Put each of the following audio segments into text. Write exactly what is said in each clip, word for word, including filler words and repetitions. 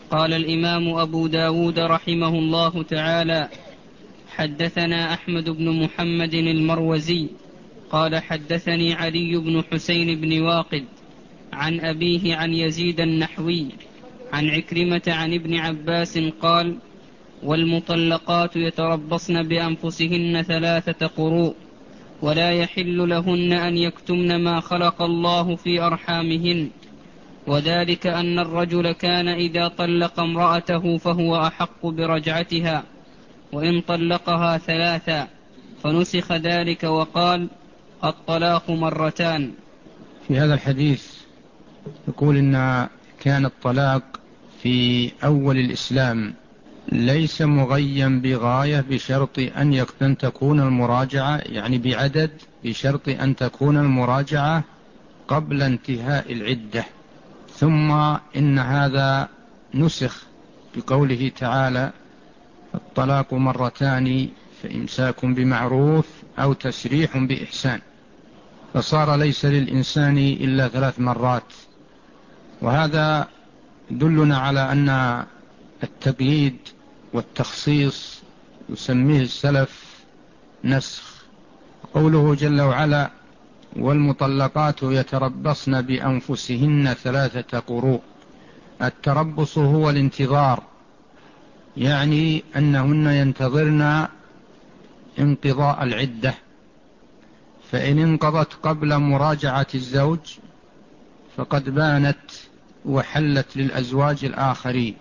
قال الإمام أبو داود رحمه الله تعالى: حدثنا أحمد بن محمد المروزي قال حدثني علي بن حسين بن واقد عن أبيه عن يزيد النحوي عن عكرمة عن ابن عباس قال: والمطلقات يتربصن بأنفسهن ثلاثة قروء ولا يحل لهن أن يكتمن ما خلق الله في أرحامهن، وذلك أن الرجل كان إذا طلق امرأته فهو أحق برجعتها وإن طلقها ثلاثا، فنسخ ذلك وقال: الطلاق مرتان. في هذا الحديث يقول إن كان الطلاق في أول الإسلام ليس مغيا بغاية بشرط أن تكون المراجعة، يعني بعدد، بشرط أن تكون المراجعة قبل انتهاء العدة. ثم إن هذا نسخ بقوله تعالى: الطلاق مرتان فإمساك بمعروف أو تسريح بإحسان، فصار ليس للإنسان إلا ثلاث مرات. وهذا يدلنا على أن التقييد والتخصيص يسميه السلف نسخ. قوله جل وعلا: والمطلقات يتربصن بأنفسهن ثلاثة قروء، التربص هو الانتظار، يعني أنهن ينتظرن انقضاء العدة، فإن انقضت قبل مراجعة الزوج فقد بانت وحلت للأزواج الآخرين.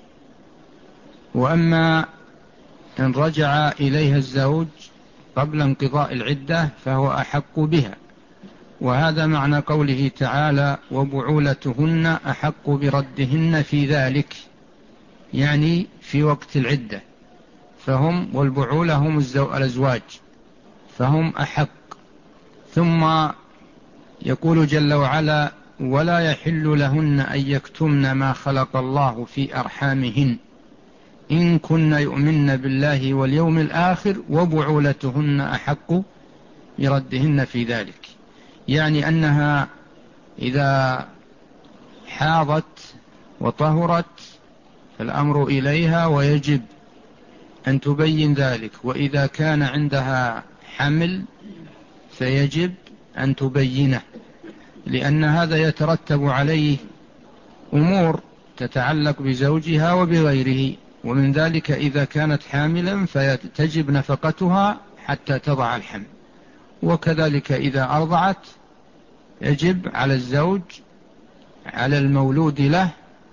وأما إن رجع إليها الزوج قبل انقضاء العدة فهو أحق بها. وهذا معنى قوله تعالى: وبعولتهن أحق بردهن في ذلك، يعني في وقت العدة، فهم والبعولة هم الأزواج فهم أحق. ثم يقول جل وعلا: ولا يحل لهن أن يكتمن ما خلق الله في أرحامهن إن كن يؤمن بالله واليوم الآخر وبعولتهن أحق بردهن في ذلك، يعني أنها إذا حاضت وطهرت فالأمر إليها ويجب أن تبين ذلك، وإذا كان عندها حمل فيجب أن تبينه، لأن هذا يترتب عليه أمور تتعلق بزوجها وبغيره، ومن ذلك إذا كانت حاملا فتجب نفقتها حتى تضع الحمل، وكذلك إذا أرضعت يجب على الزوج على المولود له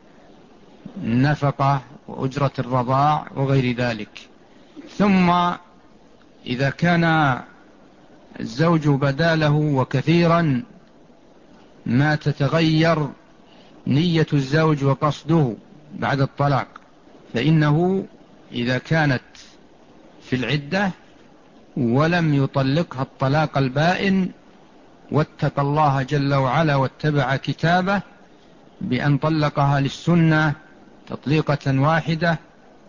نفقة وأجرة الرضاع وغير ذلك. ثم إذا كان الزوج بداله وكثيرا ما تتغير نية الزوج وقصده بعد الطلاق، فإنه إذا كانت في العدة ولم يطلقها الطلاق البائن واتقى الله جل وعلا واتبع كتابه بأن طلقها للسنة تطليقة واحدة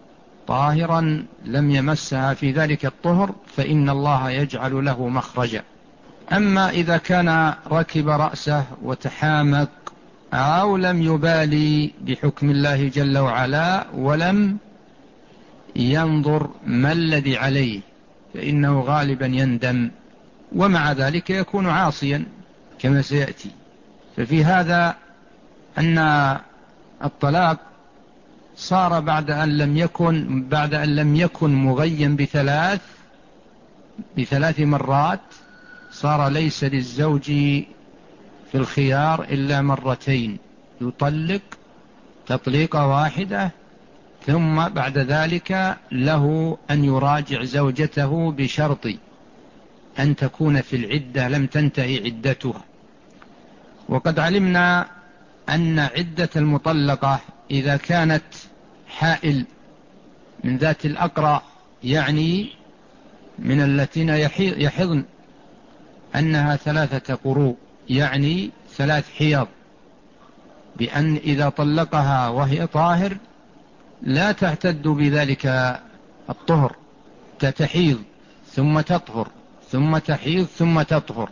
طاهرا لم يمسها في ذلك الطهر، فإن الله يجعل له مخرجا. أما إذا كان ركب رأسه وتحامق أو لم يبالي بحكم الله جل وعلا ولم ينظر ما الذي عليه فإنه غالبا يندم، ومع ذلك يكون عاصيا كما سيأتي. ففي هذا أن الطلاق صار بعد أن لم يكن بعد أن لم يكن مغيا بثلاث بثلاث مرات، صار ليس للزوج في الخيار إلا مرتين، يطلق تطليقة واحدة ثم بعد ذلك له أن يراجع زوجته بشرط أن تكون في العدة لم تنتهي عدتها. وقد علمنا أن عدة المطلقة إذا كانت حائل من ذات الأقرع، يعني من التين يحضن، أنها ثلاثة قروء، يعني ثلاث حيض، بأن إذا طلقها وهي طاهر لا تعتد بذلك الطهر، تتحيض ثم تطهر ثم تحيض ثم تطهر،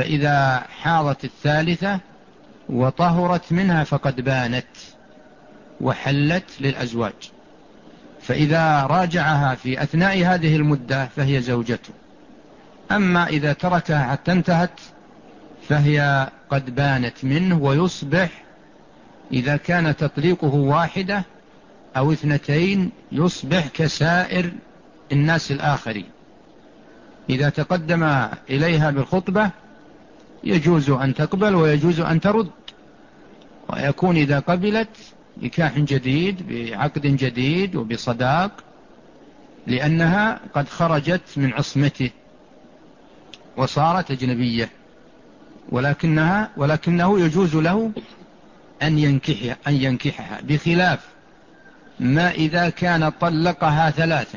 فإذا حاضت الثالثة وطهرت منها فقد بانت. وحلت للأزواج، فإذا راجعها في أثناء هذه المدة فهي زوجته. أما إذا تركها حتى انتهت فهي قد بانت منه، ويصبح إذا كان تطليقه واحدة أو اثنتين يصبح كسائر الناس الآخرين. إذا تقدم إليها بالخطبة يجوز أن تقبل ويجوز أن ترد، ويكون إذا قبلت نكاح جديد بعقد جديد وبصداق، لأنها قد خرجت من عصمته وصارت أجنبية، ولكنها ولكنه يجوز له أن ينكحها, أن ينكحها بخلاف ما إذا كان طلقها ثلاثا،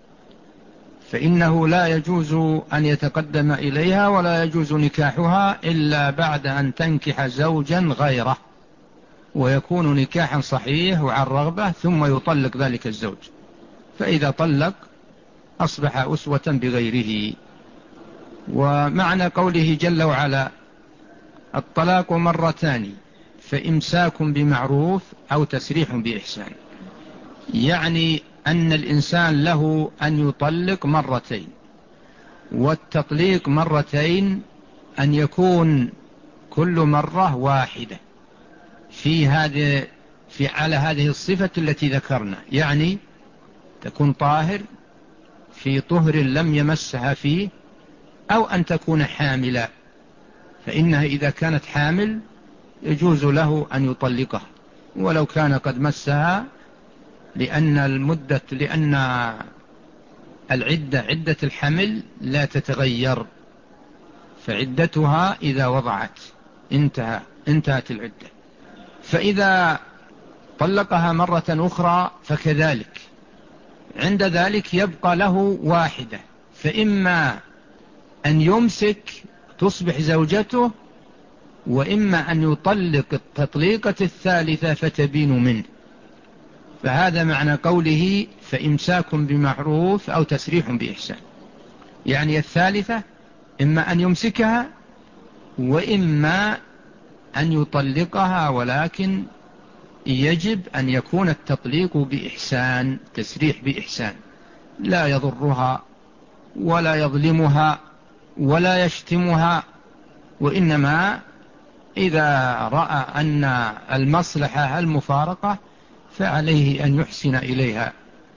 فإنه لا يجوز أن يتقدم إليها ولا يجوز نكاحها إلا بعد أن تنكح زوجا غيره، ويكون نكاحا صحيح وعن رغبة، ثم يطلق ذلك الزوج. فإذا طلق أصبح أسوة بغيره. ومعنى قوله جل وعلا الطلاق مرتان فإمساك بمعروف أو تسريح بإحسان، يعني أن الإنسان له أن يطلق مرتين، والتطليق مرتين أن يكون كل مرة واحدة في هذه في على هذه الصفة التي ذكرنا، يعني تكون طاهر في طهر لم يمسها فيه، أو أن تكون حاملا، فإنها إذا كانت حامل يجوز له أن يطلقها ولو كان قد مسها، لأن المدة لأن العدة عدة الحمل لا تتغير، فعدتها إذا وضعت انتهى انتهت العدة. فإذا طلقها مرة أخرى فكذلك، عند ذلك يبقى له واحدة، فإما أن يمسك تصبح زوجته، وإما أن يطلق التطليقة الثالثة فتبين منه. فهذا معنى قوله فإمساك بمعروف أو تسريح بإحسان، يعني الثالثة إما أن يمسكها وإما أن يطلقها، ولكن يجب أن يكون التطليق بإحسان، تسريح بإحسان، لا يضرها ولا يظلمها ولا يشتمها، وإنما إذا رأى أن المصلحة المفارقة فعليه أن يحسن إليها.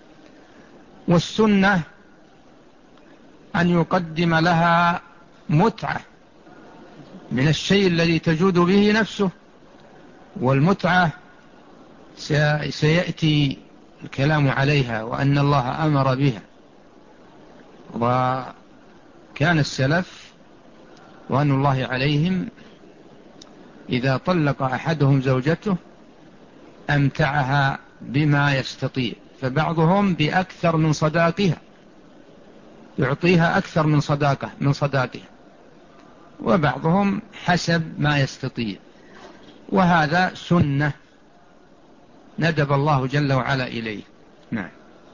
والسنة أن يقدم لها متعة من الشيء الذي تجود به نفسه، والمتعة سيأتي الكلام عليها وأن الله أمر بها. وكان السلف وأن الله عليهم إذا طلق أحدهم زوجته أمتعها بما يستطيع، فبعضهم بأكثر من صداقها، يعطيها أكثر من صداقه من صداقها، وبعضهم حسب ما يستطيع، وهذا سنة ندب الله جل وعلا إليه. نعم.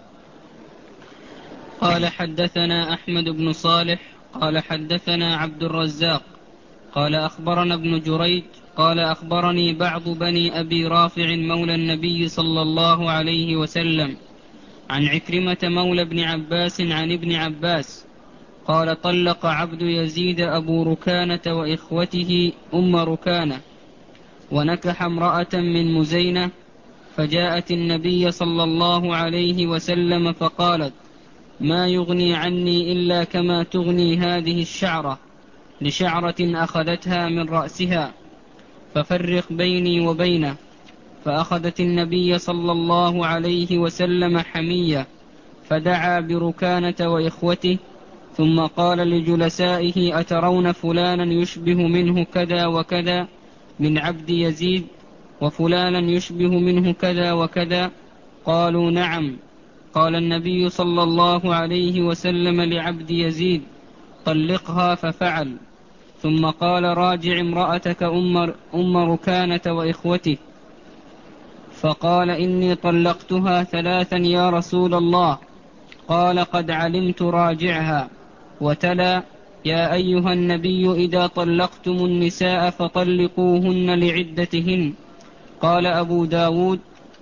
قال حدثنا أحمد بن صالح قال حدثنا عبد الرزاق قال أخبرنا ابن جريج قال أخبرني بعض بني أبي رافع مولى النبي صلى الله عليه وسلم عن عكرمة مولى ابن عباس عن ابن عباس قال طلق عبد يزيد أبو ركانة وإخوته أم ركانة، ونكح امرأة من مزينة، فجاءت النبي صلى الله عليه وسلم فقالت ما يغني عني إلا كما تغني هذه الشعرة لشعرة أخذتها من رأسها، ففرق بيني وبينه. فأخذت النبي صلى الله عليه وسلم حمية، فدعا بركانة وإخوته، ثم قال لجلسائه أترون فلانا يشبه منه كذا وكذا من عبد يزيد، وفلانا يشبه منه كذا وكذا؟ قالوا نعم. قال النبي صلى الله عليه وسلم لعبد يزيد طلقها، ففعل، ثم قال راجع امرأتك أم ركانة وإخوته، فقال إني طلقتها ثلاثا يا رسول الله. قال قد علمت راجعها، وتلا يا أيها النبي إذا طلقتم النساء فطلقوهن لعدتهن. قال أبو داود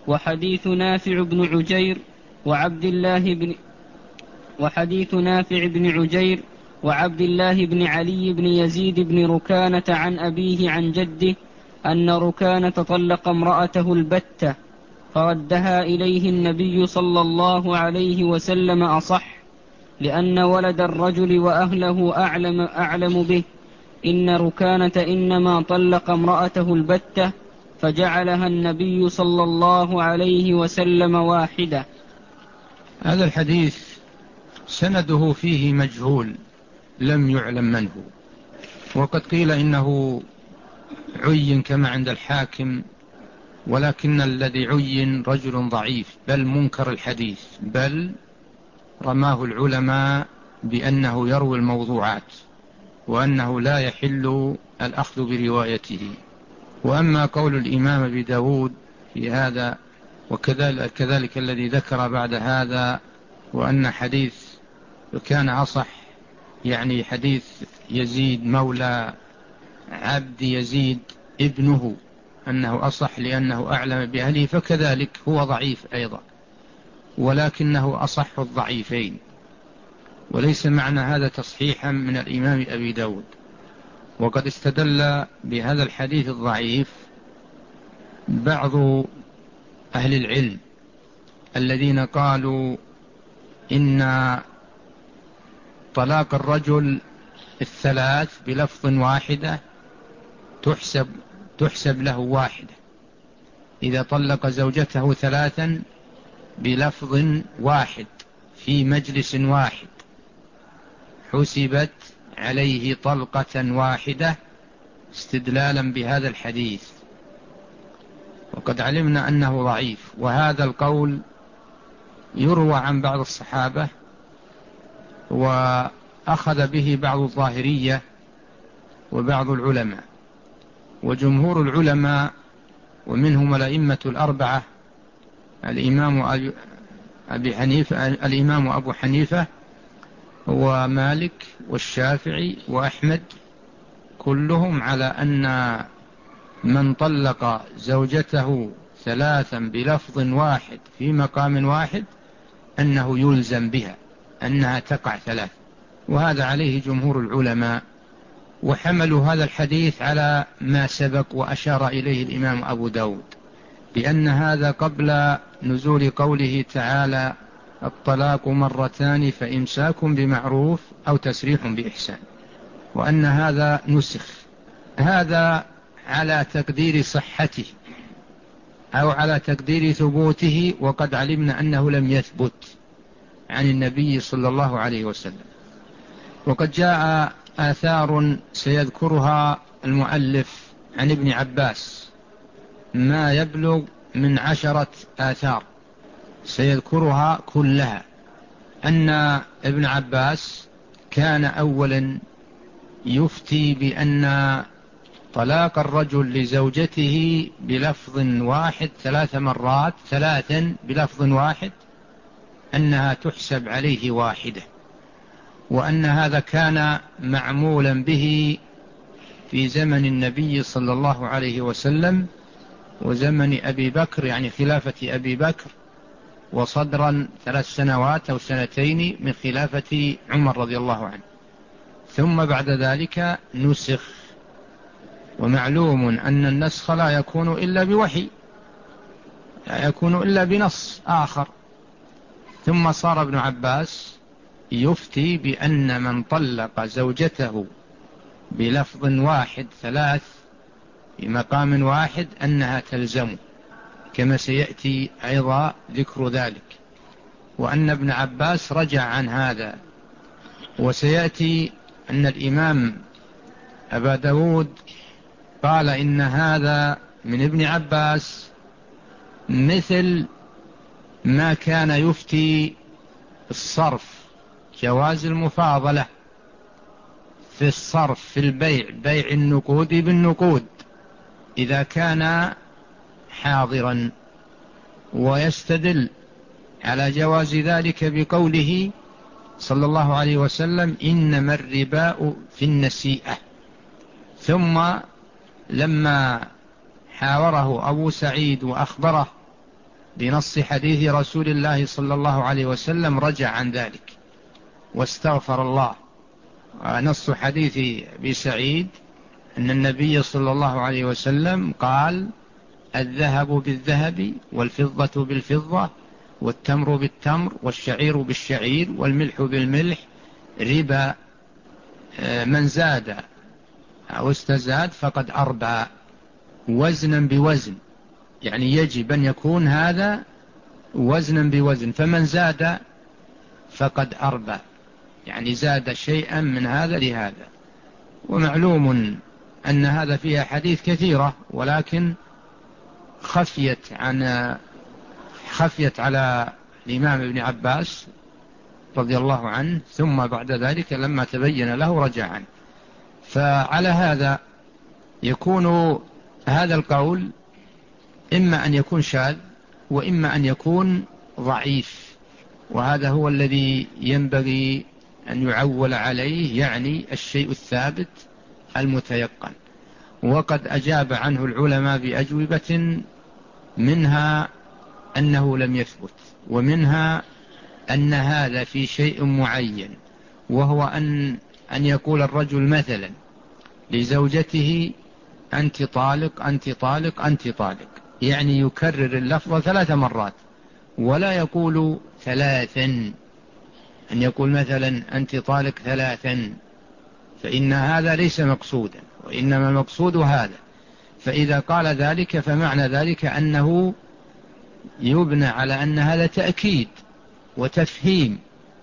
وحديث نافع بن عجير وعبد الله بن وحديث نافع بن عجير وعبد الله بن علي بن يزيد بن ركانة عن أبيه عن جده أن ركانة طلق امرأته البتة فردها إليه النبي صلى الله عليه وسلم أصح، لأن ولد الرجل وأهله أعلم, أعلم به. إن ركانة إنما طلق امرأته البتة فجعلها النبي صلى الله عليه وسلم واحدة. هذا الحديث سنده فيه مجهول لم يعلم من هو، وقد قيل إنه عين كما عند الحاكم، ولكن الذي عين رجل ضعيف بل منكر الحديث، بل رماه العلماء بأنه يروي الموضوعات وأنه لا يحل الأخذ بروايته. وأما قول الإمام أبي داود في هذا وكذلك كذلك الذي ذكر بعد هذا، وأن حديث كان أصح يعني حديث يزيد مولى عبد يزيد ابنه أنه أصح لأنه أعلم بأهله، فكذلك هو ضعيف أيضا، ولكنه أصح الضعيفين، وليس معنى هذا تصحيحا من الإمام أبي داود. وقد استدل بهذا الحديث الضعيف بعض أهل العلم الذين قالوا إن طلاق الرجل الثلاث بلفظ واحدة تحسب, تحسب له واحدة. إذا طلق زوجته ثلاثا بلفظ واحد في مجلس واحد حسبت عليه طلقة واحدة استدلالا بهذا الحديث، وقد علمنا أنه ضعيف. وهذا القول يروى عن بعض الصحابة وأخذ به بعض الظاهرية وبعض العلماء، وجمهور العلماء ومنهم الأئمة الأربعة الإمام أبي حنيفة الإمام أبو حنيفة ومالك والشافعي وأحمد كلهم على أن من طلق زوجته ثلاثا بلفظ واحد في مقام واحد أنه يلزم بها أنها تقع ثلاث، وهذا عليه جمهور العلماء. وحملوا هذا الحديث على ما سبق وأشار إليه الإمام أبو داود، بأن هذا قبل نزول قوله تعالى الطلاق مرتان فإمساك بمعروف أو تسريح بإحسان، وأن هذا نسخ. هذا على تقدير صحته أو على تقدير ثبوته، وقد علمنا أنه لم يثبت عن النبي صلى الله عليه وسلم. وقد جاء آثار سيذكرها المؤلف عن ابن عباس ما يبلغ من عشرة آثار سيذكرها كلها، أن ابن عباس كان أولا يفتي بأن طلاق الرجل لزوجته بلفظ واحد ثلاث مرات ثلاثا بلفظ واحد أنها تحسب عليه واحدة، وأن هذا كان معمولا به في زمن النبي صلى الله عليه وسلم وزمن أبي بكر، يعني خلافة أبي بكر، وصدرا ثلاث سنوات أو سنتين من خلافة عمر رضي الله عنه، ثم بعد ذلك نسخ. ومعلوم أن النسخ لا يكون إلا بوحي، لا يكون إلا بنص آخر. ثم صار ابن عباس يفتي بأن من طلق زوجته بلفظ واحد ثلاث في مقام واحد أنها تلزمه، كما سيأتي أيضا ذكر ذلك، وأن ابن عباس رجع عن هذا. وسيأتي أن الإمام أبا داود قال إن هذا من ابن عباس مثل ما كان يفتي الصرف، جواز المفاضلة في الصرف في البيع، بيع النقود بالنقود إذا كان حاضرا، ويستدل على جواز ذلك بقوله صلى الله عليه وسلم إنما الربا في النسيئة. ثم لما حاوره أبو سعيد وأخبره بنص حديث رسول الله صلى الله عليه وسلم رجع عن ذلك واستغفر الله. نص حديث أبي سعيد أن النبي صلى الله عليه وسلم قال: الذهب بالذهب والفضة بالفضة والتمر بالتمر والشعير بالشعير والملح بالملح ربا، من زاد أو استزاد فقد أربى، وزنا بوزن، يعني يجب أن يكون هذا وزنا بوزن، فمن زاد فقد أربى، يعني زاد شيئا من هذا لهذا. ومعلوم أن هذا فيها حديث كثيرة، ولكن خفيت عن خفيت على الإمام ابن عباس رضي الله عنه، ثم بعد ذلك لما تبين له رجع عنه. فعلى هذا يكون هذا القول إما أن يكون شاذ وإما أن يكون ضعيف، وهذا هو الذي ينبغي أن يعول عليه، يعني الشيء الثابت المتيقن. وقد أجاب عنه العلماء بأجوبة، منها أنه لم يثبت، ومنها أن هذا في شيء معين، وهو أن أن يقول الرجل مثلا لزوجته: أنت طالق أنت طالق أنت طالق، يعني يكرر اللفظ ثلاث مرات ولا يقول ثلاثا. أن يقول مثلا: أنت طالق ثلاثا، فإن هذا ليس مقصودا، وإنما المقصود هذا. فإذا قال ذلك فمعنى ذلك أنه يبنى على أن هذا تأكيد وتفهيم،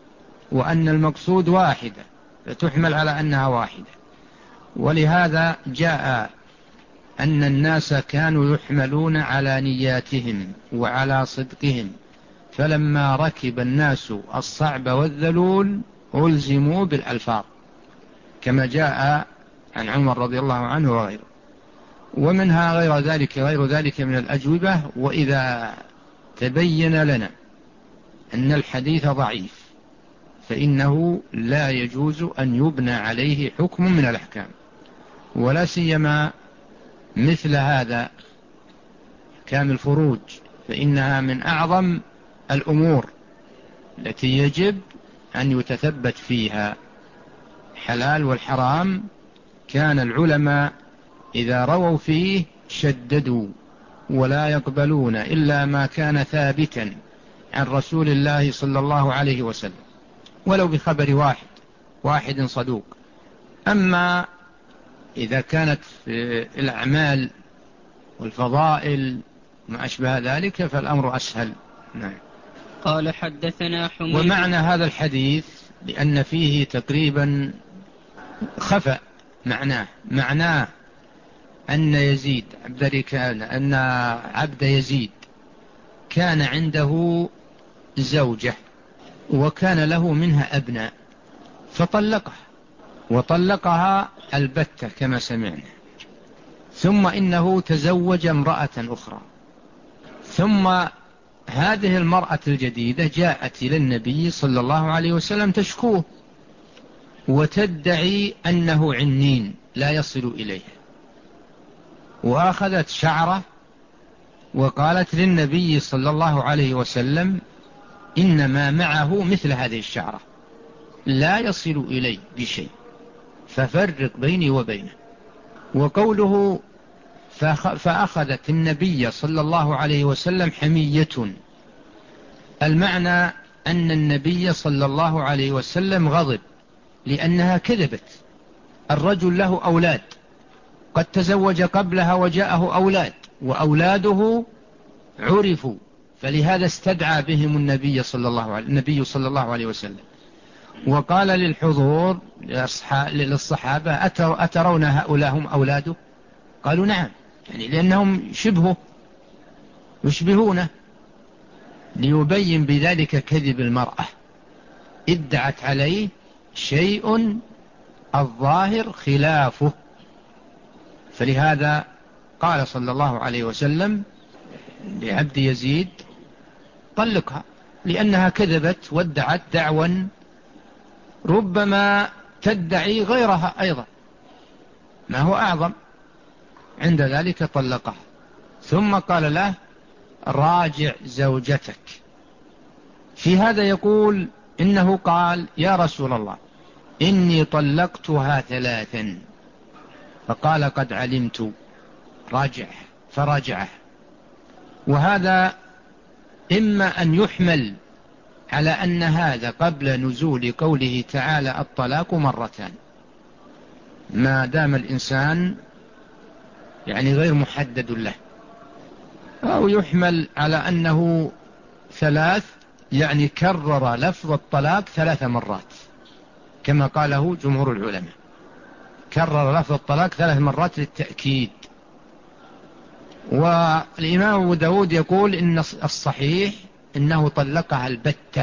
وأن المقصود واحدة، فتحمل على أنها واحدة. ولهذا جاء أن الناس كانوا يحملون على نياتهم وعلى صدقهم، فلما ركب الناس الصعب والذلول ألزموا بالألفاظ، كما جاء عن عمر رضي الله عنه وغيره. ومنها غير ذلك غير ذلك من الأجوبة. وإذا تبين لنا أن الحديث ضعيف فإنه لا يجوز أن يبنى عليه حكم من الأحكام، ولا سيما مثل هذا كان الفروج، فإنها من أعظم الأمور التي يجب أن يتثبت فيها حلال والحرام. كان العلماء إذا رووا فيه شددوا، ولا يقبلون إلا ما كان ثابتا عن رسول الله صلى الله عليه وسلم، ولو بخبر واحد واحد صدوق. أما إذا كانت في الأعمال والفضائل ما أشبه ذلك فالأمر أسهل. نعم. قال: حدثنا حميد. ومعنى هذا الحديث لأن فيه تقريبا خفأ معناه معناه أن يزيد عبد ركان أن عبد يزيد كان عنده زوجة وكان له منها أبناء، فطلقها وطلقها البتة كما سمعنا، ثم إنه تزوج امرأة أخرى، ثم هذه المرأة الجديدة جاءت إلى النبي صلى الله عليه وسلم تشكوه وتدعي أنه عنين لا يصل إليه، وأخذت شعره وقالت للنبي صلى الله عليه وسلم: إنما معه مثل هذه الشعرة لا يصل إلي بشيء، ففرق بيني وبينه. وقوله فأخذت النبي صلى الله عليه وسلم حمية، المعنى أن النبي صلى الله عليه وسلم غضب لأنها كذبت. الرجل له أولاد، قد تزوج قبلها وجاءه أولاد، وأولاده عرفوا، فلهذا استدعى بهم النبي صلى الله عليه النبي صلى الله عليه وسلم، وقال للحضور للصحابة: أترون هؤلاء هم أولاده؟ قالوا: نعم، يعني لأنهم شبهه يشبهونه، ليبين بذلك كذب المرأة، ادعت عليه شيء الظاهر خلافه. فلهذا قال صلى الله عليه وسلم لعبد يزيد: طلقها، لأنها كذبت وادعت دعوا ربما تدعي غيرها أيضا ما هو أعظم. عند ذلك طلقها، ثم قال له: راجع زوجتك. في هذا يقول إنه قال يا رسول الله إني طلقتها ثلاثا، فقال قد علمت، راجع، فراجعه. وهذا إما أن يحمل على أن هذا قبل نزول قوله تعالى الطلاق مرتان، ما دام الإنسان يعني غير محدد له، أو يحمل على أنه ثلاث، يعني كرر لفظ الطلاق ثلاث مرات كما قاله جمهور العلماء، كرر لفظ الطلاق ثلاث مرات للتأكيد. والإمام أبو داود يقول إن الصحيح إنه طلقها البتة،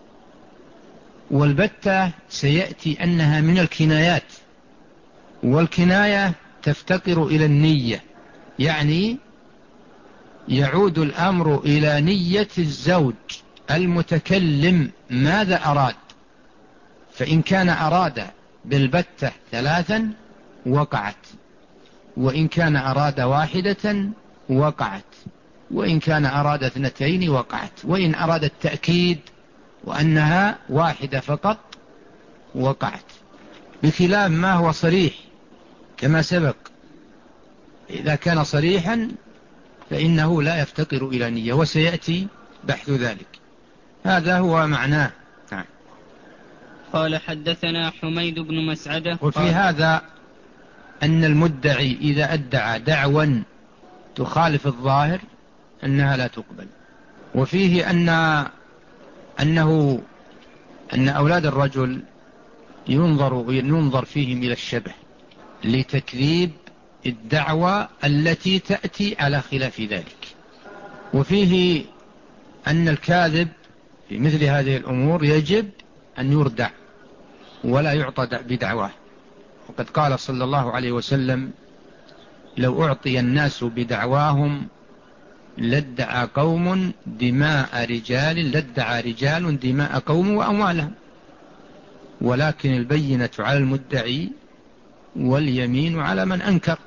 والبتة سيأتي أنها من الكنايات، والكناية تفتقر إلى النية، يعني يعود الأمر إلى نية الزوج المتكلم ماذا أراد، فإن كان أراد بالبتة ثلاثا وقعت، وإن كان أراد واحدة وقعت، وإن كان أراد اثنتين وقعت، وإن أراد التأكيد وأنها واحدة فقط وقعت، بخلاف ما هو صريح كما سبق. إذا كان صريحا فإنه لا يفتقر إلى نية، وسيأتي بحث ذلك. هذا هو معناه. نعم. قال حدثنا حميد بن مسعدة. وفي هذا أن المدعي إذا أدعى دعوى تخالف الظاهر أنها لا تقبل. وفيه أن أنه أن أولاد الرجل ينظر ينظر فيهم إلى الشبه لتكذيب الدعوة التي تأتي على خلاف ذلك. وفيه أن الكاذب في مثل هذه الأمور يجب أن يردع ولا يعطى بدعواه. وقد قال صلى الله عليه وسلم لو أعطي الناس بدعواهم لادعى قوم دماء رجال لادعى رجال دماء قوم وأموالهم، ولكن البينة على المدعي واليمين على من أنكر.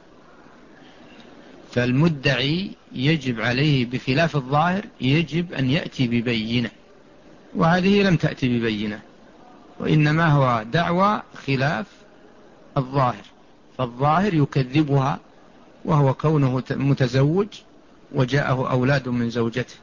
فالمدعي يجب عليه بخلاف الظاهر يجب أن يأتي ببينة، وهذه لم تأتي ببينة، وإنما هو دعوى خلاف الظاهر، فالظاهر يكذبها، وهو كونه متزوج وجاءه أولاد من زوجته،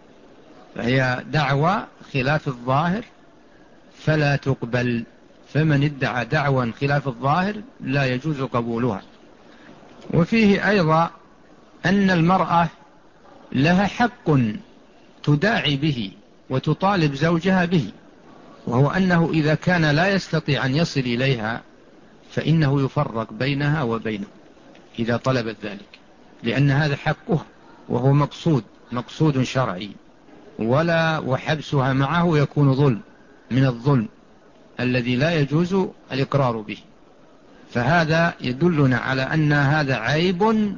فهي دعوى خلاف الظاهر فلا تقبل. فمن ادعى دعوى خلاف الظاهر لا يجوز قبولها. وفيه أيضا أن المرأة لها حق تداعي به وتطالب زوجها به، وهو أنه إذا كان لا يستطيع أن يصل إليها فإنه يفرق بينها وبينه إذا طلبت ذلك، لأن هذا حقه وهو مقصود مقصود شرعي، ولا وحبسها معه يكون ظلم من الظلم الذي لا يجوز الإقرار به. فهذا يدلنا على أن هذا عيب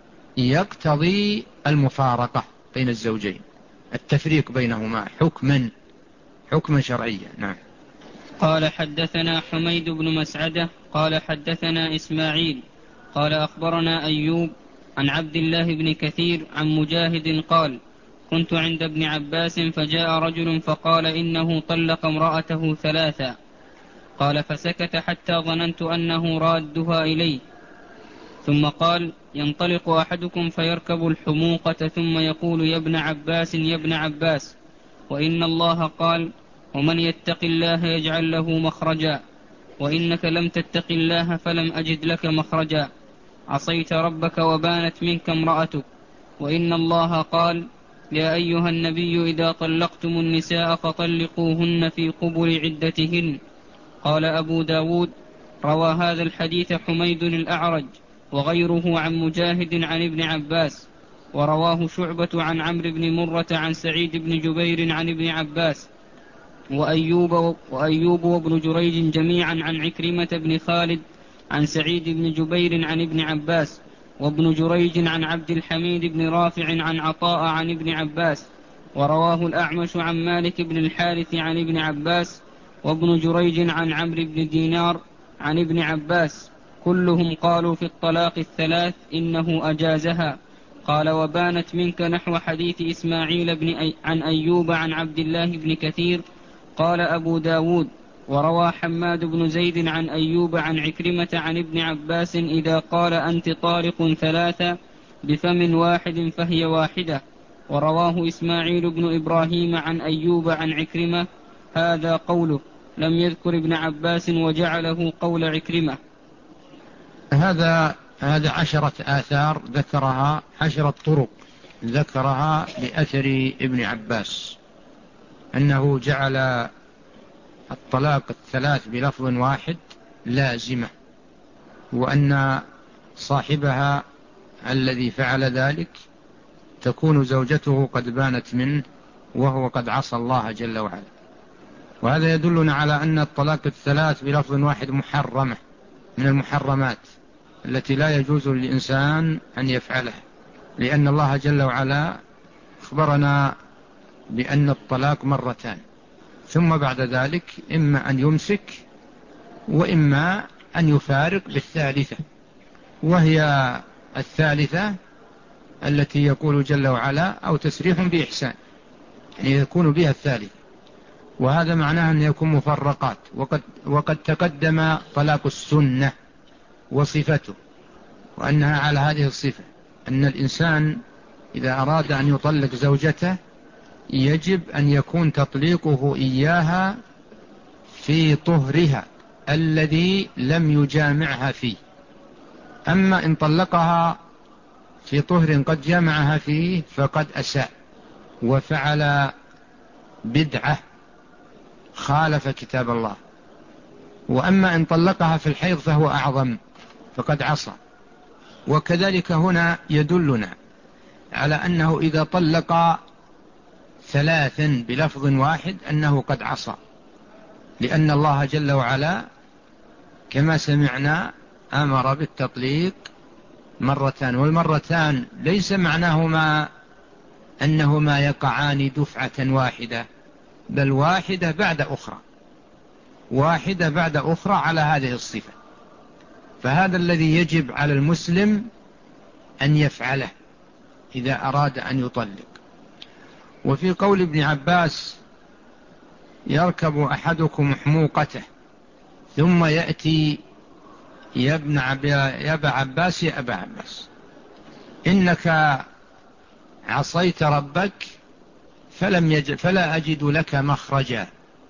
يقتضي المفارقة بين الزوجين، التفريق بينهما حكما حكما شرعيا. نعم. قال حدثنا حميد بن مسعدة قال حدثنا إسماعيل قال أخبرنا أيوب عن عبد الله بن كثير عن مجاهد قال كنت عند ابن عباس فجاء رجل فقال إنه طلق امرأته ثلاثا، قال فسكت حتى ظننت أنه رادها إليه، ثم قال ينطلق أحدكم فيركب الحموقة ثم يقول يا ابن عباس يا ابن عباس، وإن الله قال ومن يتق الله يجعل له مخرجا، وإنك لم تتق الله فلم أجد لك مخرجا، عصيت ربك وبانت منك امرأتك، وإن الله قال يا أيها النبي إذا طلقتم النساء فطلقوهن في قبل عدتهن. قال أبو داود روى هذا الحديث حميد الأعرج وغيره عن مجاهد عن ابن عباس، ورواه شعبة عن عمرو بن مرة عن سعيد بن جبير عن ابن عباس، وأيوب, وأيوب وابن جريج جميعا عن عكرمة بن خالد عن سعيد بن جبير عن ابن عباس، وابن جريج عن عبد الحميد بن رافع عن عطاء عن ابن عباس، ورواه الأعمش عن مالك بن الحارث عن ابن عباس، وابن جريج عن عمرو بن دينار عن ابن عباس، كلهم قالوا في الطلاق الثلاث إنه أجازها، قال وبانت منك نحو حديث إسماعيل بن أي عن أيوب عن عبد الله بن كثير. قال أبو داود وروى حماد بن زيد عن أيوب عن عكرمة عن ابن عباس إذا قال أنت طارق ثلاثة بفم واحد فهي واحدة. ورواه إسماعيل بن إبراهيم عن أيوب عن عكرمة هذا قوله، لم يذكر ابن عباس وجعله قول عكرمة. هذا هذا عشرة آثار ذكرها، عشرة طرق ذكرها لأثر ابن عباس أنه جعل الطلاق الثلاث بلفظ واحد لازمة، وأن صاحبها الذي فعل ذلك تكون زوجته قد بانت منه وهو قد عصى الله جل وعلا. وهذا يدلنا على أن الطلاق الثلاث بلفظ واحد محرمة من المحرمات التي لا يجوز للإنسان أن يفعلها، لأن الله جل وعلا أخبرنا بأن الطلاق مرتان، ثم بعد ذلك إما أن يمسك وإما أن يفارق بالثالثة، وهي الثالثة التي يقول جل وعلا أو تسريح بإحسان، يعني يكون بها الثالثة، وهذا معناه أن يكون مفرقات. وقد, وقد تقدم طلاق السنة وصفته، وأنها على هذه الصفة، أن الإنسان إذا أراد أن يطلق زوجته يجب أن يكون تطليقه إياها في طهرها الذي لم يجامعها فيه. أما إن طلقها في طهر قد جامعها فيه فقد أساء وفعل بدعة خالف كتاب الله. وأما إن طلقها في الحيض فهو أعظم فقد عصى. وكذلك هنا يدلنا على أنه إذا طلق ثلاثا بلفظ واحد أنه قد عصى، لأن الله جل وعلا كما سمعنا أمر بالتطليق مرتان، والمرتان ليس معناهما أنهما يقعان دفعة واحدة، بل واحدة بعد أخرى، واحدة بعد أخرى على هذه الصفة. فهذا الذي يجب على المسلم أن يفعله إذا أراد أن يطلق. وفي قول ابن عباس يركب أحدكم حموقته ثم يأتي يا ابن يا أبا عباس يا أبا عباس إنك عصيت ربك فلم يجد فلا أجد لك مخرجا،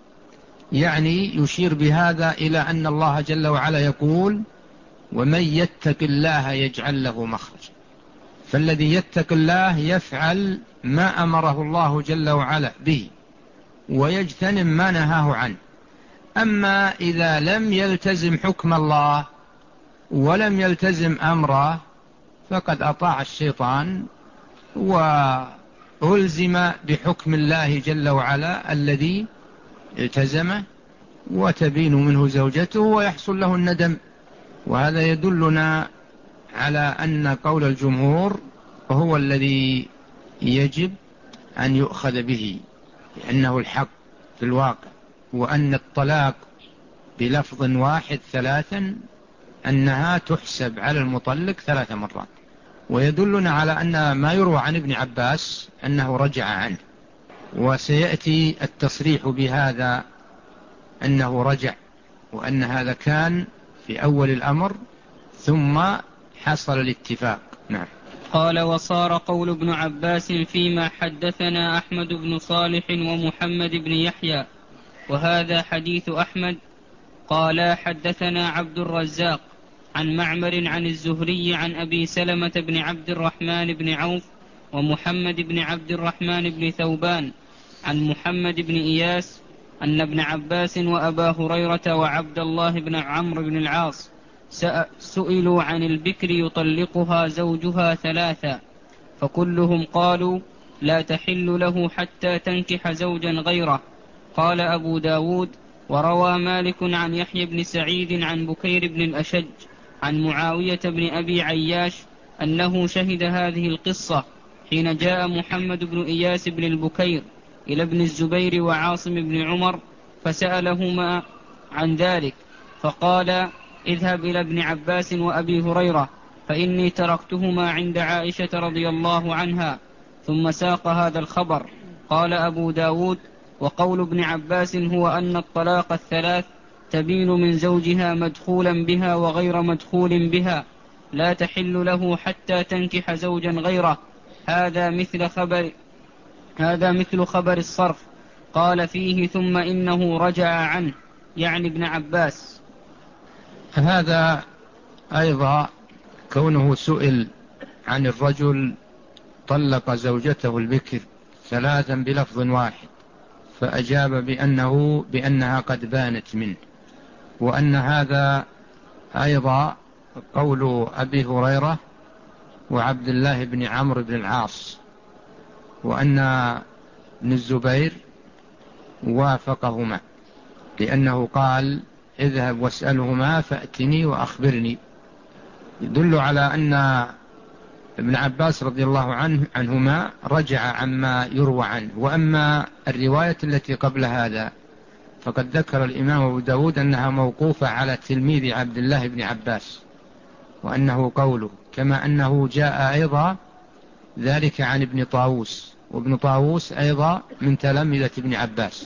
يعني يشير بهذا إلى أن الله جل وعلا يقول ومن يتق الله يجعل له مخرجا. فالذي يتق الله يفعل ما أمره الله جل وعلا به ويجتنب ما نهاه عنه. أما إذا لم يلتزم حكم الله ولم يلتزم أمره فقد أطاع الشيطان وألزم بحكم الله جل وعلا الذي التزمه، وتبين منه زوجته ويحصل له الندم. وهذا يدلنا على أن قول الجمهور هو الذي يجب أن يؤخذ به، لأنه الحق في الواقع، وأن الطلاق بلفظ واحد ثلاثا أنها تحسب على المطلق ثلاث مرات. ويدلنا على أن ما يروى عن ابن عباس أنه رجع عنه، وسيأتي التصريح بهذا أنه رجع، وأن هذا كان في أول الأمر ثم حصل الاتفاق. نعم. قال وصار قول ابن عباس فيما حدثنا أحمد بن صالح ومحمد بن يحيى وهذا حديث أحمد. قال حدثنا عبد الرزاق عن معمر عن الزهري عن أبي سلمة بن عبد الرحمن بن عوف ومحمد بن عبد الرحمن بن ثوبان عن محمد بن إياس أن ابن عباس وأبا هريرة وعبد الله بن عمرو بن العاص سئلوا عن البكر يطلقها زوجها ثلاثا، فكلهم قالوا لا تحل له حتى تنكح زوجا غيره. قال أبو داود وروى مالك عن يحيى بن سعيد عن بكير بن الأشج عن معاوية بن أبي عياش أنه شهد هذه القصة حين جاء محمد بن إياس بن البكير إلى ابن الزبير وعاصم بن عمر فسألهما عن ذلك، فقال اذهب إلى ابن عباس وأبي هريرة فإني تركتهما عند عائشة رضي الله عنها. ثم ساق هذا الخبر. قال أبو داود: وقول ابن عباس هو أن الطلاق الثلاث تبين من زوجها مدخولا بها وغير مدخول بها، لا تحل له حتى تنكح زوجا غيره. هذا مثل خبر هذا مثل خبر الصرف. قال فيه: ثم إنه رجع عنه، يعني ابن عباس. هذا أيضا كونه سئل عن الرجل طلق زوجته البكر ثلاثا بلفظ واحد، فأجاب بأنه بأنها قد بانت منه، وأن هذا أيضا قول أبي هريرة وعبد الله بن عمرو بن العاص، وأن ابن الزبير وافقهما، لأنه قال: اذهب واسألهما فأتني وأخبرني. يدل على أن ابن عباس رضي الله عنه عنهما رجع عما يروى عنه. وأما الرواية التي قبل هذا فقد ذكر الإمام أبو داود أنها موقوفة على تلميذ عبد الله بن عباس، وأنه قوله، كما أنه جاء أيضا ذلك عن ابن طاووس، وابن طاووس أيضا من تلامذة ابن عباس،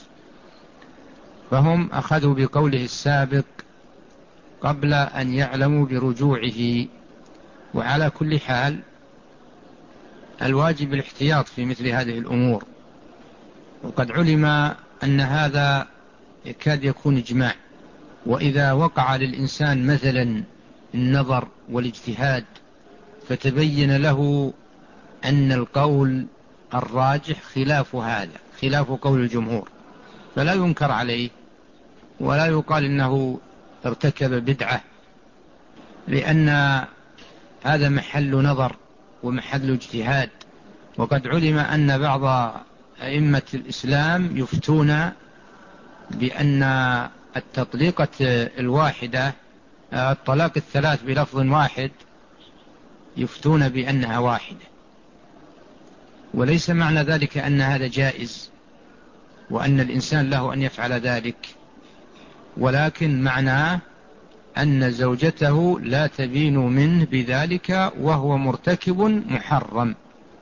فهم أخذوا بقوله السابق قبل أن يعلموا برجوعه. وعلى كل حال الواجب الاحتياط في مثل هذه الأمور، وقد علم أن هذا يكاد يكون إجماع. وإذا وقع للإنسان مثلا النظر والاجتهاد فتبين له أن القول الراجح خلاف هذا، خلاف قول الجمهور، فلا ينكر عليه ولا يقال إنه ارتكب بدعة، لأن هذا محل نظر ومحل اجتهاد. وقد علم أن بعض أئمة الإسلام يفتون بأن التطليقة الواحدة، الطلاق الثلاث بلفظ واحد، يفتون بأنها واحدة، وليس معنى ذلك أن هذا جائز وأن الإنسان له أن يفعل ذلك، ولكن معناه أن زوجته لا تبين منه بذلك وهو مرتكب محرم،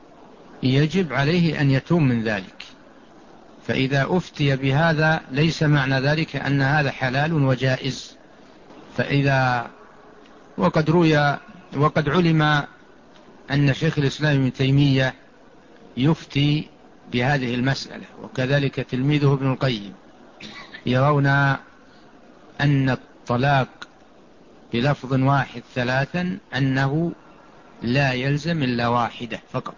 يجب عليه أن يتوب من ذلك. فإذا أفتي بهذا ليس معنى ذلك أن هذا حلال وجائز. فإذا وقد روي وقد علم أن شيخ الإسلام ابن تيمية يفتي بهذه المسألة، وكذلك تلميذه ابن القيم، يرون أن الطلاق بلفظ واحد ثلاثا أنه لا يلزم إلا واحدة فقط.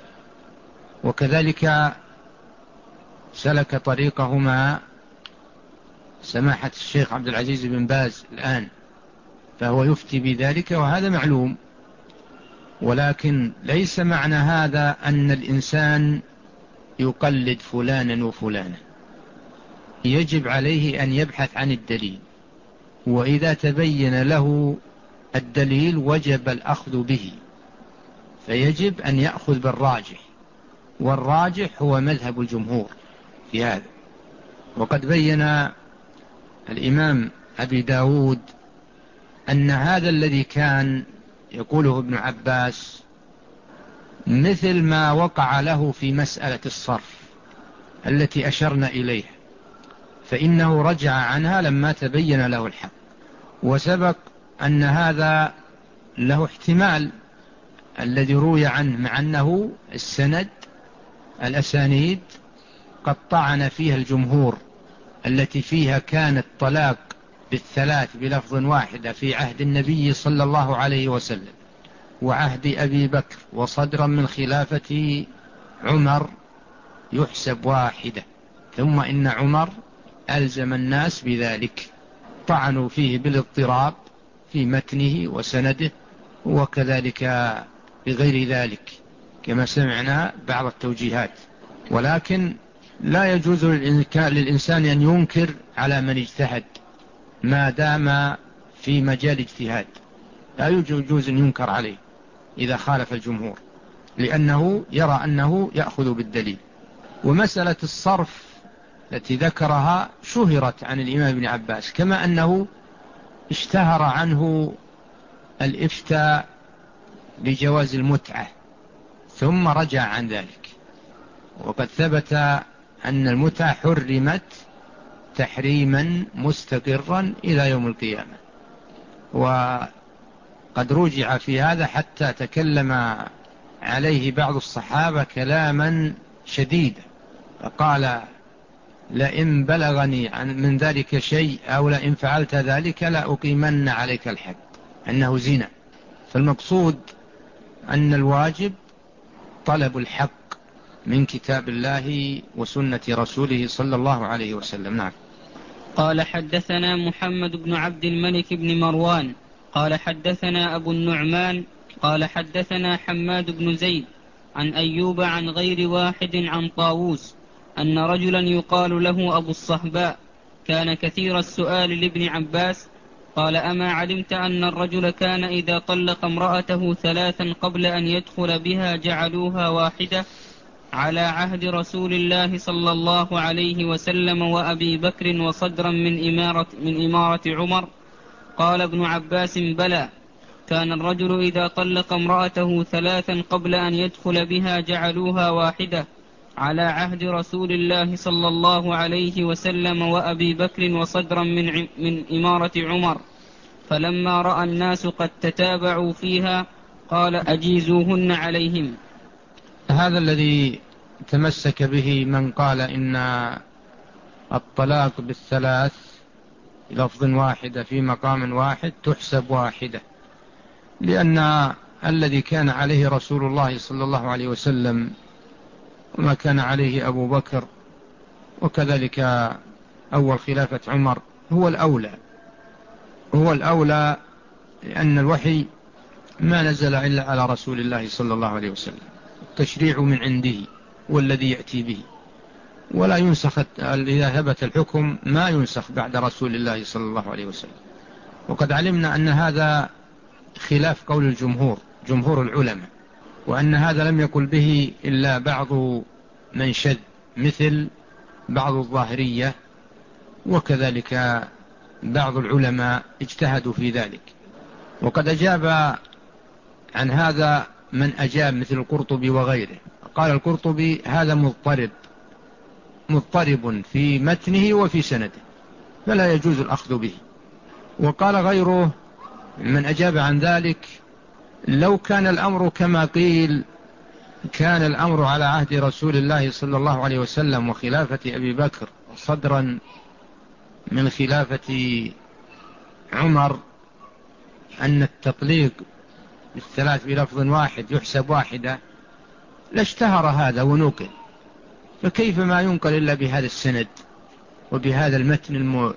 وكذلك سلك طريقهما سماحة الشيخ عبد العزيز بن باز الآن، فهو يفتي بذلك، وهذا معلوم. ولكن ليس معنى هذا أن الإنسان يقلد فلانا وفلانا، يجب عليه أن يبحث عن الدليل، وإذا تبين له الدليل وجب الأخذ به، فيجب أن يأخذ بالراجح، والراجح هو مذهب الجمهور في هذا. وقد بين الإمام أبي داود أن هذا الذي كان يقوله ابن عباس مثل ما وقع له في مسألة الصرف التي أشرنا إليها، فإنه رجع عنها لما تبين له الحق. وسبق أن هذا له احتمال الذي روي عنه، مع أنه السند الأسانيد قد طعن فيها الجمهور، التي فيها كان الطلاق بالثلاث بلفظ واحدة في عهد النبي صلى الله عليه وسلم وعهد أبي بكر وصدرا من خلافة عمر يحسب واحدة، ثم إن عمر ألزم الناس بذلك، طعنوا فيه بالاضطراب في متنه وسنده، وكذلك بغير ذلك كما سمعنا بعض التوجيهات. ولكن لا يجوز للإنسان أن ينكر على من اجتهد ما دام في مجال اجتهاد، لا يجوز أن ينكر عليه إذا خالف الجمهور، لأنه يرى أنه يأخذ بالدليل. ومسألة الصرف التي ذكرها شهرت عن الإمام ابن عباس، كما أنه اشتهر عنه الإفتاء بجواز المتعة ثم رجع عن ذلك. وقد ثبت أن المتعة حرمت تحريما مستقرا إلى يوم القيامة، وقد رجع في هذا حتى تكلم عليه بعض الصحابة كلاما شديدا، فقال لئن بلغني من ذلك شيء أو لئن فعلت ذلك لا أقيمن عليك الحد، أنه زنا. فالمقصود أن الواجب طلب الحق من كتاب الله وسنة رسوله صلى الله عليه وسلم. نعم. قال حدثنا محمد بن عبد الملك بن مروان قال حدثنا أبو النعمان قال حدثنا حماد بن زيد عن أيوب عن غير واحد عن طاووس أن رجلا يقال له أبو الصهباء كان كثير السؤال لابن عباس قال أما علمت أن الرجل كان إذا طلق امرأته ثلاثا قبل أن يدخل بها جعلوها واحدة على عهد رسول الله صلى الله عليه وسلم وأبي بكر وصدرا من إمارة, من إمارة عمر؟ قال ابن عباس بلى، كان الرجل إذا طلق امرأته ثلاثا قبل أن يدخل بها جعلوها واحدة على عهد رسول الله صلى الله عليه وسلم وأبي بكر وصدرا من, من إمارة عمر، فلما رأى الناس قد تتابعوا فيها قال أجيزوهن عليهم. هذا الذي تمسك به من قال إن الطلاق بالثلاث لفظ واحدة في مقام واحد تحسب واحدة، لأن الذي كان عليه رسول الله صلى الله عليه وسلم وما كان عليه أبو بكر وكذلك أول خلافة عمر هو الأولى هو الأولى لأن الوحي ما نزل إلا على رسول الله صلى الله عليه وسلم، التشريع من عنده والذي يأتي به، ولا ينسخ إذا ثبت الحكم ما ينسخ بعد رسول الله صلى الله عليه وسلم. وقد علمنا أن هذا خلاف قول الجمهور جمهور العلماء، وأن هذا لم يقل به إلا بعض من شذ مثل بعض الظاهرية، وكذلك بعض العلماء اجتهدوا في ذلك. وقد أجاب عن هذا من أجاب مثل القرطبي وغيره، قال القرطبي هذا مضطرب مضطرب في متنه وفي سنده فلا يجوز الأخذ به. وقال غيره من أجاب عن ذلك لو كان الأمر كما قيل كان الأمر على عهد رسول الله صلى الله عليه وسلم وخلافة أبي بكر صدرا من خلافة عمر أن التطليق بالثلاث بلفظ واحد يحسب واحدة لاشتهر هذا ونوقل، فكيف ما ينقل إلا بهذا السند وبهذا المتن الم...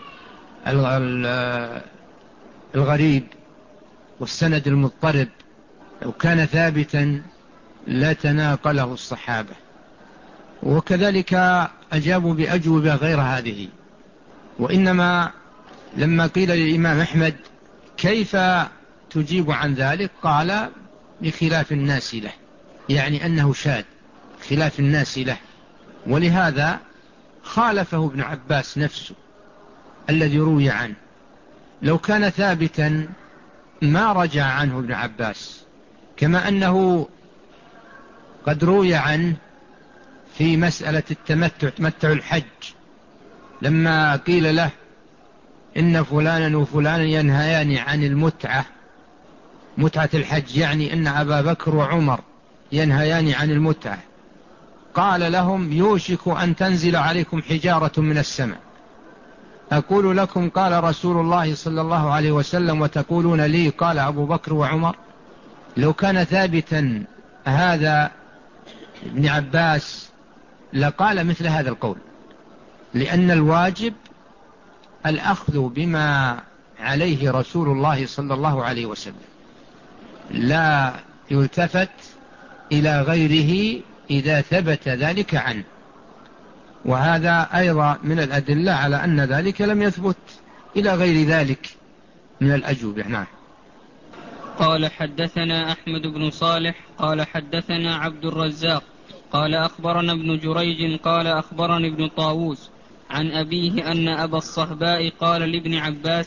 الغريب والسند المضطرب؟ لو كان ثابتا لا تناقله الصحابة. وكذلك أجابوا بأجوبة غير هذه. وإنما لما قيل للإمام أحمد كيف تجيب عن ذلك قال بخلاف الناس له، يعني أنه شاذ خلاف الناس له، ولهذا خالفه ابن عباس نفسه الذي روي عنه. لو كان ثابتا ما رجع عنه ابن عباس، كما أنه قد روي عنه في مسألة التمتع تمتع الحج لما قيل له إن فلانا وفلانا ينهيان عن المتعة متعة الحج، يعني إن أبا بكر وعمر ينهيان عن المتعة، قال لهم يوشك أن تنزل عليكم حجارة من السماء، أقول لكم قال رسول الله صلى الله عليه وسلم وتقولون لي قال أبو بكر وعمر. لو كان ثابتا هذا ابن عباس لقال مثل هذا القول، لأن الواجب الأخذ بما عليه رسول الله صلى الله عليه وسلم، لا يلتفت إلى غيره إذا ثبت ذلك عنه. وهذا أيضا من الأدلة على أن ذلك لم يثبت إلى غير ذلك من الأجوبة. نعم. قال حدثنا أحمد بن صالح قال حدثنا عبد الرزاق قال أخبرنا ابن جريج قال أخبرني ابن طاووس عن أبيه أن أبا الصهباء قال لابن عباس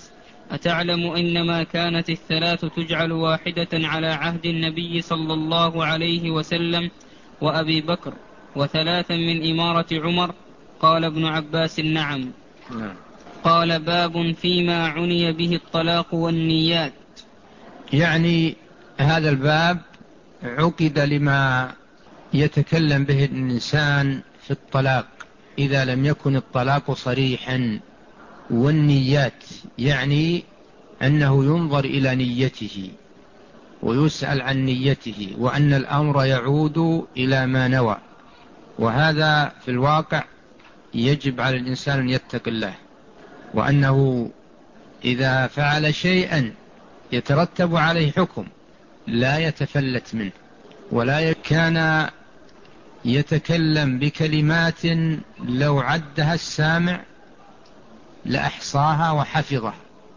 أتعلم إنما كانت الثلاث تجعل واحدة على عهد النبي صلى الله عليه وسلم وأبي بكر، وثلاثا من إمارة عمر؟ قال ابن عباس: نعم. قال: باب فيما عني به الطلاق والنيات. يعني هذا الباب عقد لما يتكلم به الإنسان في الطلاق إذا لم يكن الطلاق صريحا، والنيات يعني أنه ينظر إلى نيته ويسأل عن نيته، وأن الأمر يعود إلى ما نوى. وهذا في الواقع يجب على الإنسان أن يتقي الله، وأنه إذا فعل شيئا يترتب عليه حكم لا يتفلت منه، ولا كان يتكلم بكلمات لو عدها السامع لأحصاها وحفظها.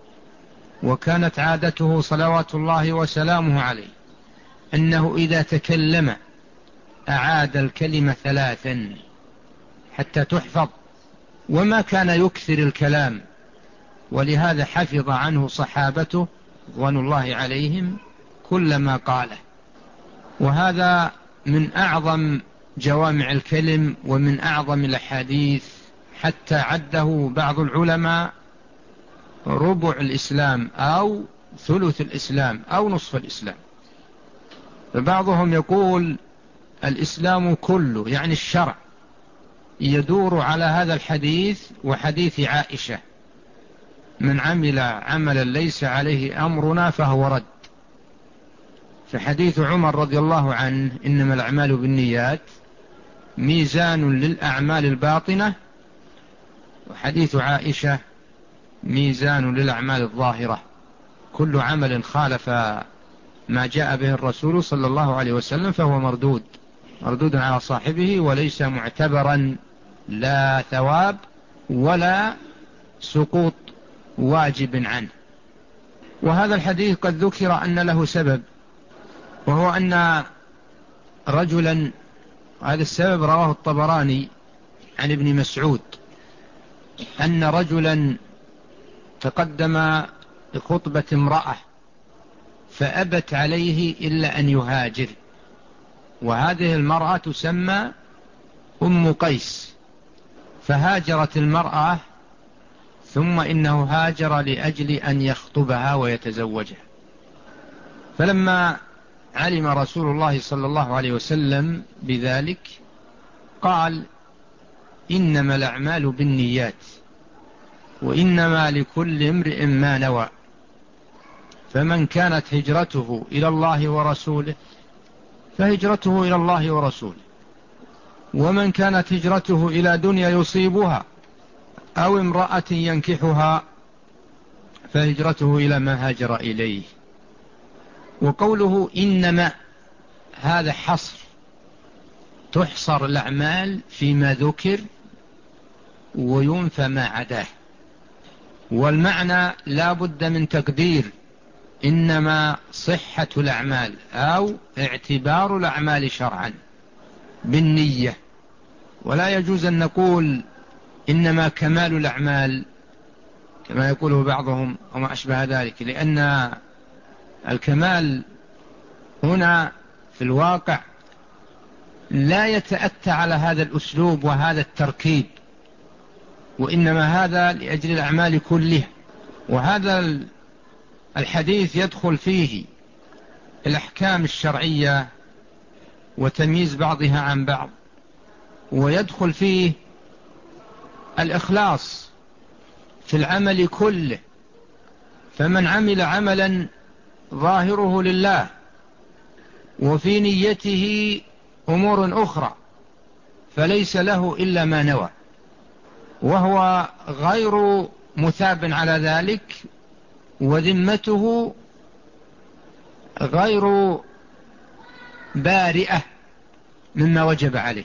وكانت عادته صلوات الله وسلامه عليه أنه إذا تكلم أعاد الكلمة ثلاثا حتى تحفظ، وما كان يكثر الكلام، ولهذا حفظ عنه صحابته رضوان الله عليهم كل ما قاله. وهذا من أعظم جوامع الكلم ومن أعظم الأحاديث، حتى عده بعض العلماء ربع الإسلام أو ثلث الإسلام أو نصف الإسلام. فبعضهم يقول الإسلام كله، يعني الشرع، يدور على هذا الحديث وحديث عائشة: من عمل عملا ليس عليه أمرنا فهو رد. فحديث عمر رضي الله عنه: إنما الأعمال بالنيات، ميزان للأعمال الباطنة، وحديث عائشة ميزان للأعمال الظاهرة. كل عمل خالف ما جاء به الرسول صلى الله عليه وسلم فهو مردود مردود على صاحبه، وليس معتبرا لا ثواب ولا سقوط واجب عنه. وهذا الحديث قد ذكر أن له سبب، وهو أن رجلا، هذا السبب رواه الطبراني عن ابن مسعود، أن رجلا تقدم لخطبة امرأة فأبت عليه إلا أن يهاجر، وهذه المرأة تسمى أم قيس. فهاجرت المرأة، ثم إنه هاجر لأجل أن يخطبها ويتزوجها. فلما علم رسول الله صلى الله عليه وسلم بذلك قال: إنما الأعمال بالنيات، وإنما لكل امرئ ما نوى، فمن كانت هجرته إلى الله ورسوله فهجرته إلى الله ورسوله، ومن كانت هجرته إلى دنيا يصيبها أو امرأة ينكحها فهجرته إلى ما هاجر إليه. وقوله إنما هذا حصر، تحصر الأعمال فيما ذكر وينفى ما عداه. والمعنى لا بد من تقدير إنما صحة الأعمال أو اعتبار الأعمال شرعا بالنية، ولا يجوز أن نقول إنما كمال الأعمال كما يقوله بعضهم وما أشبه ذلك، لأن الكمال هنا في الواقع لا يتأتى على هذا الأسلوب وهذا التركيب، وإنما هذا لأجل الأعمال كلها. وهذا الحديث يدخل فيه الأحكام الشرعية وتمييز بعضها عن بعض، ويدخل فيه الإخلاص في العمل كله. فمن عمل عملا ظاهره لله وفي نيته أمور أخرى فليس له إلا ما نوى، وهو غير مثاب على ذلك، وذمته غير بارئة مما وجب عليه.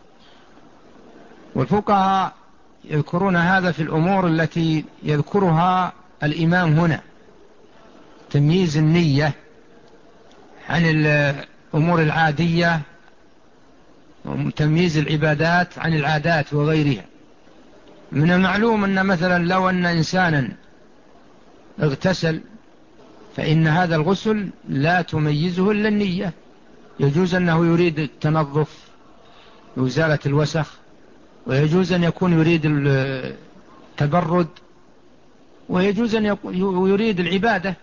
والفقهاء يذكرون هذا في الأمور التي يذكرها الإمام هنا: تمييز النية عن الأمور العادية، وتمييز العبادات عن العادات وغيرها. من المعلوم أن مثلا لو أن إنسانا اغتسل، فإن هذا الغسل لا تميزه إلا النية. يجوز أنه يريد التنظف وإزالة الوسخ، ويجوز أن يكون يريد التبرد، ويجوز أن يريد العبادة.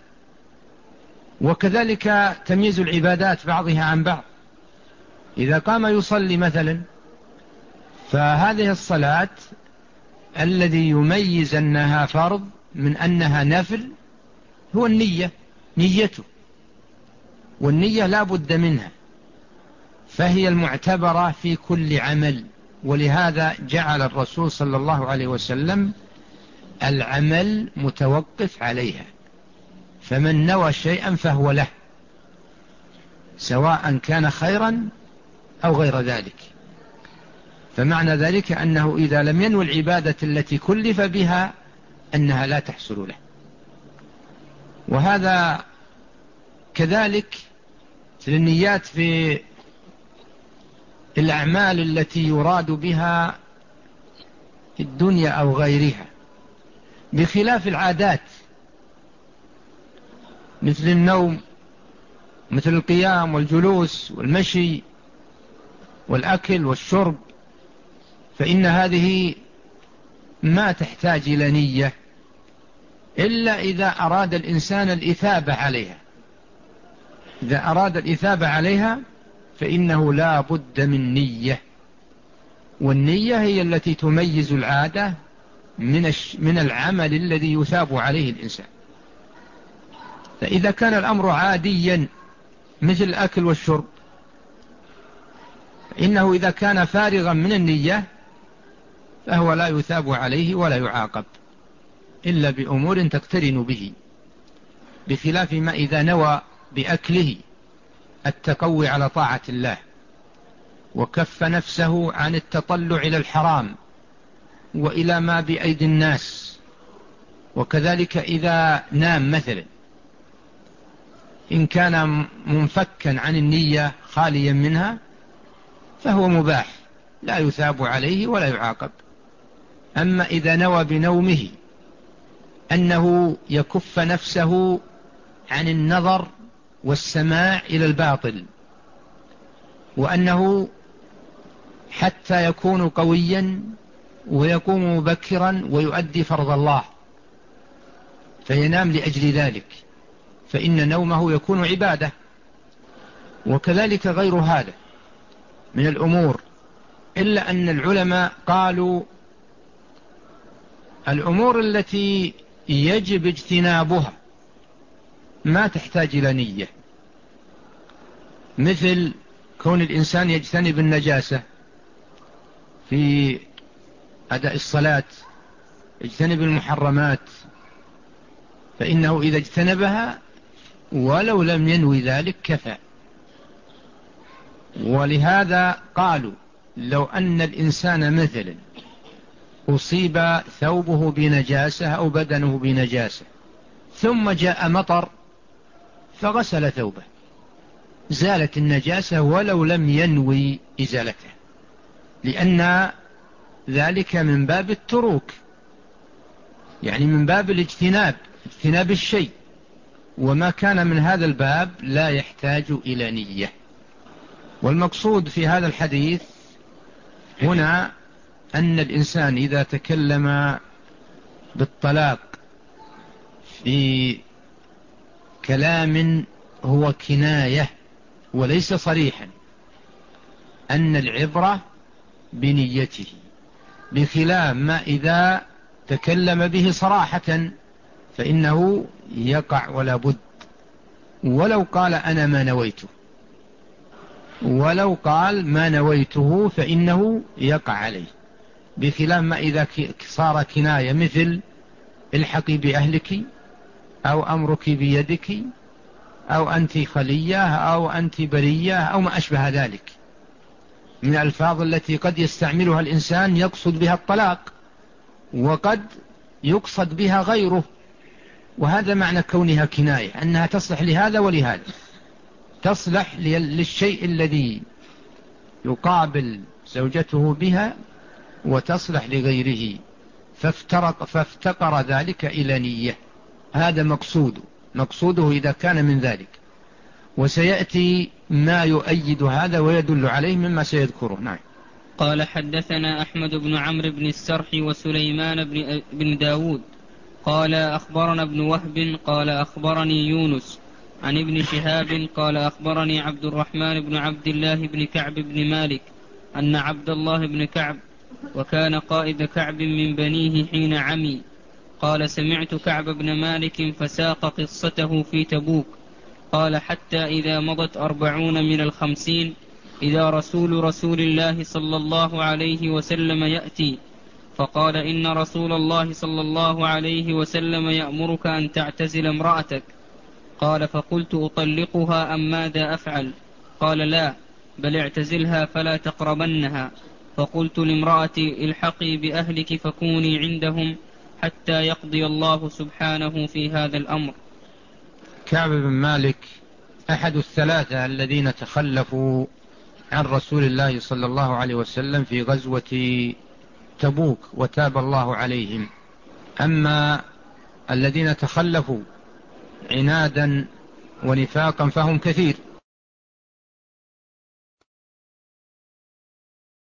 وكذلك تمييز العبادات بعضها عن بعض. إذا قام يصلي مثلا، فهذه الصلاة الذي يميز أنها فرض من أنها نفل هو النية، نيته، والنية لا بد منها، فهي المعتبرة في كل عمل. ولهذا جعل الرسول صلى الله عليه وسلم العمل متوقف عليها، فمن نوى شيئا فهو له، سواء كان خيرا أو غير ذلك. فمعنى ذلك أنه إذا لم ينوي العبادة التي كلف بها أنها لا تحصل له. وهذا كذلك في النيات في الأعمال التي يراد بها الدنيا أو غيرها، بخلاف العادات مثل النوم، مثل القيام والجلوس والمشي والأكل والشرب، فإن هذه ما تحتاج إلى نية إلا إذا أراد الإنسان الإثابة عليها. إذا أراد الإثابة عليها فإنه لا بد من نية، والنية هي التي تميز العادة من من العمل الذي يثاب عليه الإنسان. فإذا كان الأمر عاديا مثل الأكل والشرب، إنه إذا كان فارغا من النية فهو لا يثاب عليه ولا يعاقب إلا بأمور تقترن به، بخلاف ما إذا نوى بأكله التقوي على طاعة الله وكف نفسه عن التطلع إلى الحرام وإلى ما بأيدي الناس. وكذلك إذا نام مثلا، إن كان منفكا عن النية خاليا منها فهو مباح لا يثاب عليه ولا يعاقب. أما إذا نوى بنومه أنه يكف نفسه عن النظر والسماع إلى الباطل، وأنه حتى يكون قويا ويقوم مبكرا ويؤدي فرض الله فينام لأجل ذلك، فإن نومه يكون عبادة. وكذلك غير هذا من الأمور، إلا أن العلماء قالوا الأمور التي يجب اجتنابها ما تحتاج إلى نية، مثل كون الإنسان يجتنب النجاسة في أداء الصلاة، يجتنب المحرمات، فإنه إذا اجتنبها ولو لم ينوي ذلك كفى. ولهذا قالوا لو أن الإنسان مثلا أصيب ثوبه بنجاسة أو بدنه بنجاسة ثم جاء مطر فغسل ثوبه زالت النجاسة ولو لم ينوي إزالته، لأن ذلك من باب التروك، يعني من باب الاجتناب، اجتناب الشيء، وما كان من هذا الباب لا يحتاج إلى نية. والمقصود في هذا الحديث هنا أن الإنسان إذا تكلم بالطلاق في كلام هو كناية وليس صريحا أن العبرة بنيته، بخلاف ما إذا تكلم به صراحة فإنه يقع ولا بد، ولو قال أنا ما نويته، ولو قال ما نويته فإنه يقع عليه، بخلاف ما إذا صار كناية مثل الحقي بأهلك أو أمرك بيدك أو أنت خلية أو أنت برية أو ما أشبه ذلك من الألفاظ التي قد يستعملها الإنسان يقصد بها الطلاق وقد يقصد بها غيره، وهذا معنى كونها كناية، أنها تصلح لهذا ولهذا، تصلح للشيء الذي يقابل زوجته بها وتصلح لغيره، فافترق فافتقر ذلك إلى نية. هذا مقصوده مقصوده إذا كان من ذلك، وسيأتي ما يؤيد هذا ويدل عليه مما سيذكره. نعم. قال حدثنا أحمد بن عمرو بن السرح وسليمان بن, بن داود قال أخبرنا ابن وهب قال أخبرني يونس عن ابن شهاب قال أخبرني عبد الرحمن بن عبد الله بن كعب بن مالك أن عبد الله بن كعب وكان قائد كعب من بنيه حين عمي قال سمعت كعب بن مالك فساق قصته في تبوك قال حتى إذا مضت أربعون من الخمسين إذا رسول رسول الله صلى الله عليه وسلم يأتي فقال إن رسول الله صلى الله عليه وسلم يأمرك أن تعتزل امرأتك. قال فقلت أطلقها أم ماذا أفعل؟ قال لا بل اعتزلها فلا تقربنها. فقلت لامرأتي الحقي بأهلك فكوني عندهم حتى يقضي الله سبحانه في هذا الأمر. كعب بن مالك أحد الثلاثة الذين تخلفوا عن رسول الله صلى الله عليه وسلم في غزوة تبوك وتاب الله عليهم. أما الذين تخلفوا عنادا ونفاقا فهم كثير،